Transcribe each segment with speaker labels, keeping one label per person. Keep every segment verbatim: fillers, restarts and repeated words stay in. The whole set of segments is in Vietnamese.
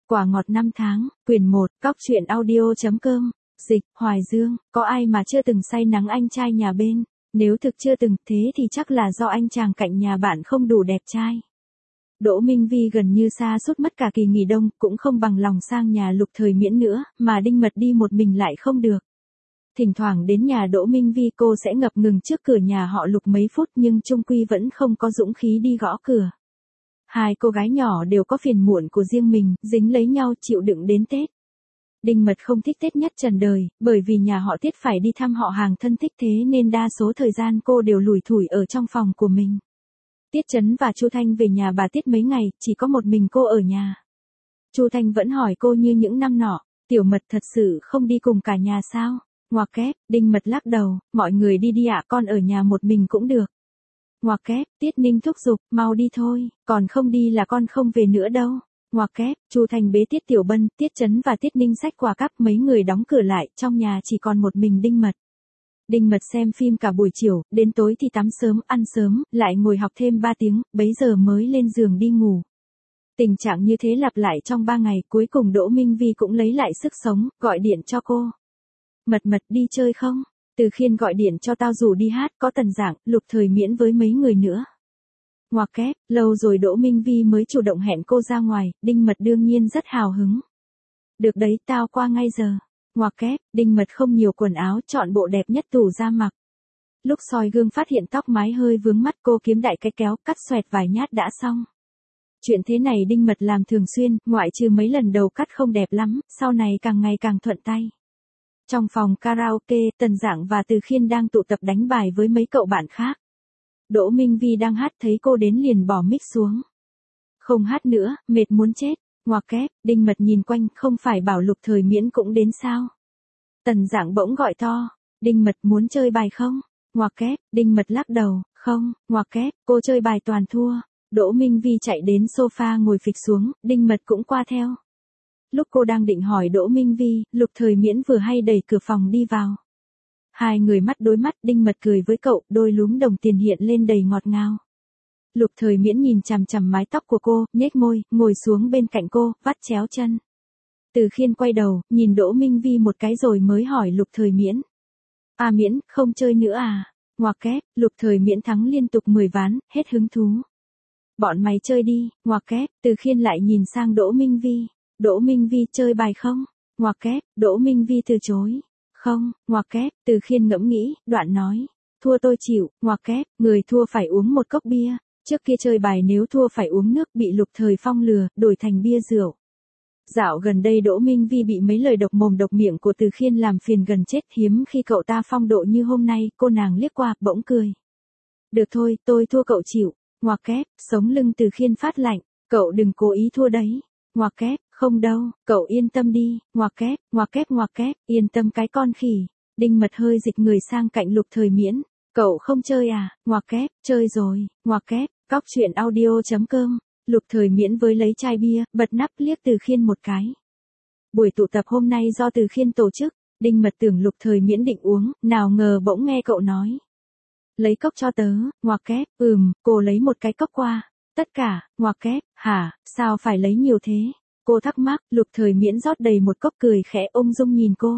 Speaker 1: Quả ngọt năm tháng, quyển một, cóc truyện audio.com, dịch, Hoài Dương, có ai mà chưa từng say nắng anh trai nhà bên, nếu thực chưa từng, thế thì chắc là do anh chàng cạnh nhà bạn không đủ đẹp trai. Đỗ Minh Vi gần như sa sút mất cả kỳ nghỉ đông, cũng không bằng lòng sang nhà Lục Thời Miễn nữa, mà Đinh Mật đi một mình lại không được. Thỉnh thoảng đến nhà Đỗ Minh Vi cô sẽ ngập ngừng trước cửa nhà họ Lục mấy phút nhưng chung quy vẫn không có dũng khí đi gõ cửa. Hai cô gái nhỏ đều có phiền muộn của riêng mình, dính lấy nhau chịu đựng đến Tết. Đinh Mật không thích Tết nhất trần đời, bởi vì nhà họ Tiết phải đi thăm họ hàng thân thích thế nên đa số thời gian cô đều lủi thủi ở trong phòng của mình. Tiết Chấn và Chu Thanh về nhà bà Tiết mấy ngày, chỉ có một mình cô ở nhà. Chu Thanh vẫn hỏi cô như những năm nọ, Tiểu Mật thật sự không đi cùng cả nhà sao? Ngoặc kép, Đinh Mật lắc đầu, mọi người đi đi ạ, con ở nhà một mình cũng được. Ngoặc kép, Tiết Ninh thúc giục, mau đi thôi, còn không đi là con không về nữa đâu. Ngoặc kép, Chu Thanh bế Tiết Tiểu Bân, Tiết Chấn và Tiết Ninh xách quà cắp, mấy người đóng cửa lại, trong nhà chỉ còn một mình Đinh Mật. Đinh Mật xem phim cả buổi chiều, đến tối thì tắm sớm, ăn sớm, lại ngồi học thêm ba tiếng, bấy giờ mới lên giường đi ngủ. Tình trạng như thế lặp lại trong ba ngày, cuối cùng Đỗ Minh Vi cũng lấy lại sức sống, gọi điện cho cô. Mật Mật đi chơi không? Từ Khiên gọi điện cho tao rủ đi hát, có Tần Giảng, Lục Thời Miễn với mấy người nữa. Ngoặc kép, lâu rồi Đỗ Minh Vi mới chủ động hẹn cô ra ngoài, Đinh Mật đương nhiên rất hào hứng. Được đấy, tao qua ngay giờ. Ngoặc kép, Đinh Mật không nhiều quần áo, chọn bộ đẹp nhất tủ ra mặc. Lúc soi gương phát hiện tóc mái hơi vướng mắt, cô kiếm đại cái kéo, cắt xoẹt vài nhát đã xong. Chuyện thế này Đinh Mật làm thường xuyên, ngoại trừ mấy lần đầu cắt không đẹp lắm, sau này càng ngày càng thuận tay. Trong phòng karaoke, Tần Giảng và Từ Khiên đang tụ tập đánh bài với mấy cậu bạn khác. Đỗ Minh Vi đang hát thấy cô đến liền bỏ mic xuống. Không hát nữa, mệt muốn chết. Ngoặc kép, Đinh Mật nhìn quanh, không phải bảo Lục Thời Miễn cũng đến sao? Tần Giảng bỗng gọi to, Đinh Mật muốn chơi bài không? Ngoặc kép, Đinh Mật lắc đầu, không. Ngoặc kép, cô chơi bài toàn thua. Đỗ Minh Vi chạy đến sofa ngồi phịch xuống, Đinh Mật cũng qua theo. Lúc cô đang định hỏi Đỗ Minh Vi, Lục Thời Miễn vừa hay đẩy cửa phòng đi vào. Hai người mắt đối mắt, Đinh Mật cười với cậu, đôi lúm đồng tiền hiện lên đầy ngọt ngào. Lục Thời Miễn nhìn chằm chằm mái tóc của cô, nhếch môi, ngồi xuống bên cạnh cô, vắt chéo chân. Từ Khiên quay đầu, nhìn Đỗ Minh Vi một cái rồi mới hỏi Lục Thời Miễn. À Miễn, không chơi nữa à? Ngoặc kép, Lục Thời Miễn thắng liên tục mười ván, hết hứng thú. Bọn mày chơi đi. Ngoặc kép, Từ Khiên lại nhìn sang Đỗ Minh Vi. Đỗ Minh Vi chơi bài không? Ngoặc kép, Đỗ Minh Vi từ chối. Không. Ngoặc kép, Từ Khiên ngẫm nghĩ, đoạn nói. Thua tôi chịu. Ngoặc kép, người thua phải uống một cốc bia. Trước kia chơi bài nếu thua phải uống nước, bị Lục Thời Phong lừa, đổi thành bia rượu. Dạo gần đây Đỗ Minh Vi bị mấy lời độc mồm độc miệng của Từ Khiên làm phiền gần chết, hiếm khi cậu ta phong độ như hôm nay, cô nàng liếc qua, bỗng cười. Được thôi, tôi thua cậu chịu. Ngoặc kép, sống lưng Từ Khiên phát lạnh, cậu đừng cố ý thua đấy. Ngoặc kép, không đâu, cậu yên tâm đi. Ngoặc kép, ngoặc kép ngoặc kép, yên tâm cái con khỉ. Đinh Mật hơi dịch người sang cạnh Lục Thời Miễn. Cậu không chơi à? Ngoặc kép, chơi rồi. Ngoặc kép, cóc truyện audio.com. Lục Thời Miễn với lấy chai bia, bật nắp liếc Từ Khiên một cái. Buổi tụ tập hôm nay do Từ Khiên tổ chức, Đinh Mật tưởng Lục Thời Miễn định uống, nào ngờ bỗng nghe cậu nói. Lấy cốc cho tớ. Ngoặc kép, ừm, cô lấy một cái cốc qua. Tất cả. Ngoặc kép, hả, sao phải lấy nhiều thế? Cô thắc mắc. Lục Thời Miễn rót đầy một cốc cười khẽ ung dung nhìn cô.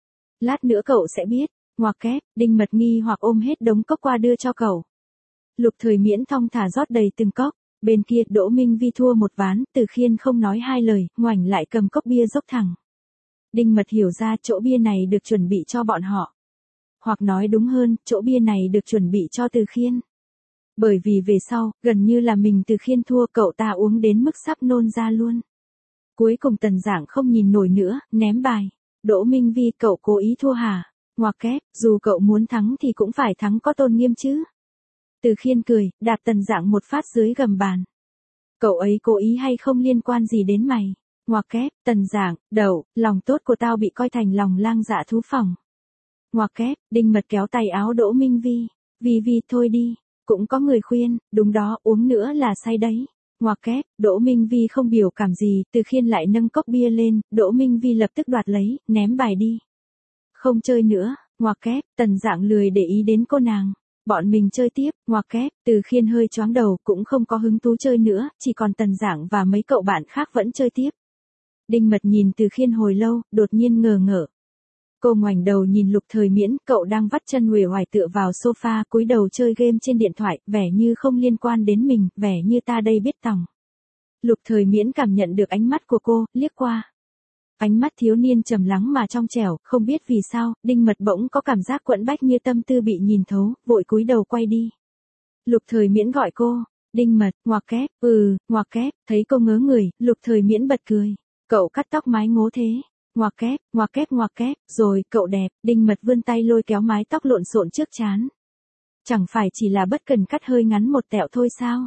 Speaker 1: Lát nữa cậu sẽ biết. Ngoặc kép, Đinh Mật nghi hoặc ôm hết đống cốc qua đưa cho cậu. Lục Thời Miễn thong thả rót đầy từng cốc. Bên kia Đỗ Minh Vi thua một ván, Từ Khiên không nói hai lời, ngoảnh lại cầm cốc bia dốc thẳng. Đinh Mật hiểu ra chỗ bia này được chuẩn bị cho bọn họ. Hoặc nói đúng hơn, chỗ bia này được chuẩn bị cho Từ Khiên. Bởi vì về sau, gần như là mình Từ Khiên thua, cậu ta uống đến mức sắp nôn ra luôn. Cuối cùng Tần Giảng không nhìn nổi nữa, ném bài. Đỗ Minh Vi, cậu cố ý thua hả? Ngoặc kép, dù cậu muốn thắng thì cũng phải thắng có tôn nghiêm chứ. Từ Khiên cười, đạp Tần Giảng một phát dưới gầm bàn. Cậu ấy cố ý hay không liên quan gì đến mày? Ngoặc kép, Tần Giảng, đậu, lòng tốt của tao bị coi thành lòng lang dạ thú phòng. Ngoặc kép, Đinh Mật kéo tay áo Đỗ Minh Vi. Vi Vi thôi đi. Cũng có người khuyên, đúng đó, uống nữa là say đấy. Ngoặc kép, Đỗ Minh Vi không biểu cảm gì, Từ Khiên lại nâng cốc bia lên, Đỗ Minh Vi lập tức đoạt lấy, ném bài đi. Không chơi nữa. Ngoặc kép, Tần Giảng lười để ý đến cô nàng. Bọn mình chơi tiếp. Ngoặc kép, Từ Khiên hơi choáng đầu, cũng không có hứng thú chơi nữa, chỉ còn Tần Giảng và mấy cậu bạn khác vẫn chơi tiếp. Đinh Mật nhìn Từ Khiên hồi lâu, đột nhiên ngờ ngợ. Cô ngoảnh đầu nhìn Lục Thời Miễn, cậu đang vắt chân uể oải tựa vào sofa, cúi đầu chơi game trên điện thoại, vẻ như không liên quan đến mình, vẻ như ta đây biết tòng. Lục Thời Miễn cảm nhận được ánh mắt của cô, liếc qua. Ánh mắt thiếu niên trầm lắng mà trong trẻo, không biết vì sao, Đinh Mật bỗng có cảm giác quẫn bách như tâm tư bị nhìn thấu, vội cúi đầu quay đi. Lục Thời Miễn gọi cô, Đinh Mật, ngoặc kép, ừ, ngoặc kép, thấy cô ngớ người, Lục Thời Miễn bật cười. Cậu cắt tóc mái ngố thế. Ngoặc kép, ngoặc kép ngoặc kép, rồi, cậu đẹp, Đinh Mật vươn tay lôi kéo mái tóc lộn xộn trước trán. Chẳng phải chỉ là bất cần cắt hơi ngắn một tẹo thôi sao?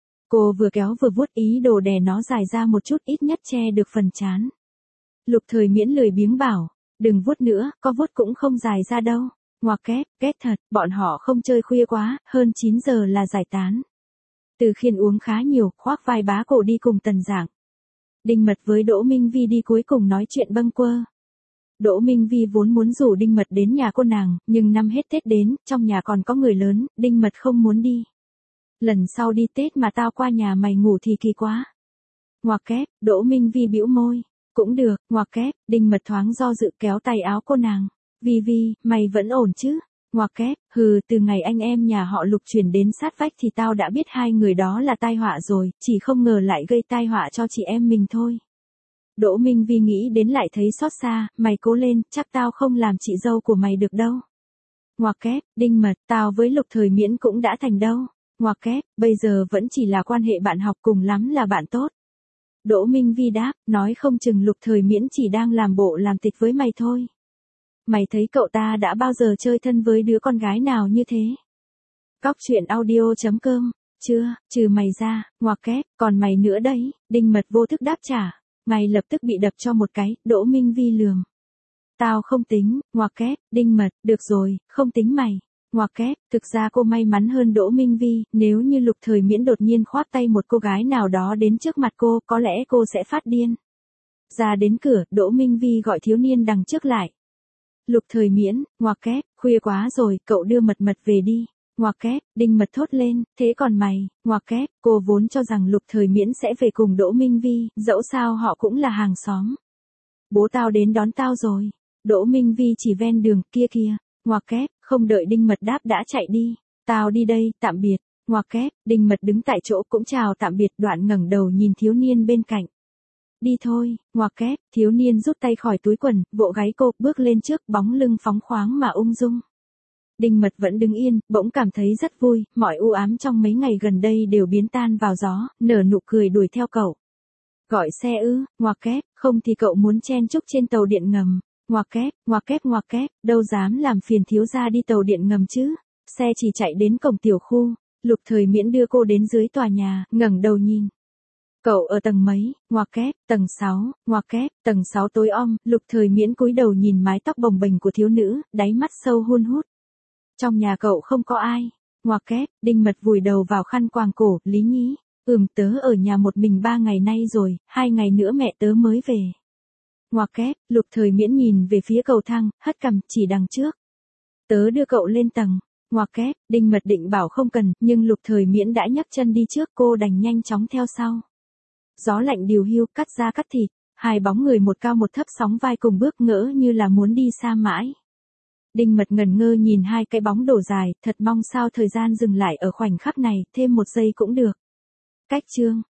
Speaker 1: Cô vừa kéo vừa vuốt ý đồ đè nó dài ra một chút, ít nhất che được phần trán. Lục Thời Miễn lười biếng bảo, đừng vuốt nữa, có vuốt cũng không dài ra đâu. Ngoặc kép, ghét thật, bọn họ không chơi khuya quá, hơn chín giờ là giải tán. Từ Khiên uống khá nhiều, khoác vai bá cổ đi cùng Tần Giảng. Đinh Mật với Đỗ Minh Vi đi cuối cùng nói chuyện bâng quơ. Đỗ Minh Vi vốn muốn rủ Đinh Mật đến nhà cô nàng, nhưng năm hết Tết đến, trong nhà còn có người lớn, Đinh Mật không muốn đi. Lần sau đi Tết mà tao qua nhà mày ngủ thì kỳ quá. Ngoặc kép, Đỗ Minh Vi bĩu môi. Cũng được, ngoặc kép, Đinh Mật thoáng do dự kéo tay áo cô nàng. Vi Vi, mày vẫn ổn chứ? Ngoặc kép, hừ, từ ngày anh em nhà họ Lục chuyển đến sát vách thì tao đã biết hai người đó là tai họa rồi, chỉ không ngờ lại gây tai họa cho chị em mình thôi. Đỗ Minh Vi nghĩ đến lại thấy xót xa, mày cố lên, chắc tao không làm chị dâu của mày được đâu. Ngoặc kép, Đinh Mật, tao với Lục Thời Miễn cũng đã thành đâu. Ngoặc kép, bây giờ vẫn chỉ là quan hệ bạn học, cùng lắm là bạn tốt. Đỗ Minh Vi đáp, nói không chừng Lục Thời Miễn chỉ đang làm bộ làm tịch với mày thôi. Mày thấy cậu ta đã bao giờ chơi thân với đứa con gái nào như thế? Cóc truyện audio chấm com, chưa, trừ mày ra, ngoặc kép, còn mày nữa đấy, Đinh Mật vô thức đáp trả, ngay lập tức bị đập cho một cái, Đỗ Minh Vi lườm. Tao không tính, ngoặc kép, Đinh Mật, được rồi, không tính mày. Ngoặc kép, thực ra cô may mắn hơn Đỗ Minh Vi, nếu như Lục Thời Miễn đột nhiên khoác tay một cô gái nào đó đến trước mặt cô, có lẽ cô sẽ phát điên. Ra đến cửa, Đỗ Minh Vi gọi thiếu niên đằng trước lại. Lục Thời Miễn, ngoặc kép, khuya quá rồi, cậu đưa Mật Mật về đi. Ngoặc kép, Đinh Mật thốt lên, thế còn mày, ngoặc kép, cô vốn cho rằng Lục Thời Miễn sẽ về cùng Đỗ Minh Vi, dẫu sao họ cũng là hàng xóm. Bố tao đến đón tao rồi. Đỗ Minh Vi chỉ ven đường, kia kìa. Ngoặc kép, không đợi Đinh Mật đáp đã chạy đi. Tao đi đây, tạm biệt. Ngoặc kép, Đinh Mật đứng tại chỗ cũng chào tạm biệt, đoạn ngẩng đầu nhìn thiếu niên bên cạnh. Đi thôi, ngoặc kép, thiếu niên rút tay khỏi túi quần, vỗ gáy cô, bước lên trước, bóng lưng phóng khoáng mà ung dung. Đinh Mật vẫn đứng yên, bỗng cảm thấy rất vui, mọi u ám trong mấy ngày gần đây đều biến tan vào gió, nở nụ cười đuổi theo cậu. Gọi xe ư, ngoặc kép, không thì cậu muốn chen chúc trên tàu điện ngầm. Ngoặc kép, ngoặc kép ngoặc kép, đâu dám làm phiền thiếu gia đi tàu điện ngầm chứ. Xe chỉ chạy đến cổng tiểu khu, Lục Thời Miễn đưa cô đến dưới tòa nhà, ngẩng đầu nhìn. Cậu ở tầng mấy? Ngoặc kép, tầng sáu, ngoặc kép, tầng sáu tối om, Lục Thời Miễn cúi đầu nhìn mái tóc bồng bềnh của thiếu nữ, đáy mắt sâu hun hút. Trong nhà cậu không có ai. Ngoặc kép, Đinh Mật vùi đầu vào khăn quàng cổ, Lý nhí, ừm tớ ở nhà một mình ba ngày nay rồi, hai ngày nữa mẹ tớ mới về. Ngoặc kép, Lục Thời Miễn nhìn về phía cầu thang, hất cằm, chỉ đằng trước. Tớ đưa cậu lên tầng. Ngoặc kép, Đinh Mật định bảo không cần, nhưng Lục Thời Miễn đã nhấc chân đi trước, cô đành nhanh chóng theo sau. Gió lạnh điều hiu, cắt da cắt thịt, hai bóng người một cao một thấp sóng vai cùng bước ngỡ như là muốn đi xa mãi. Đinh Mật ngẩn ngơ nhìn hai cái bóng đổ dài, thật mong sao thời gian dừng lại ở khoảnh khắc này, thêm một giây cũng được. Cách chương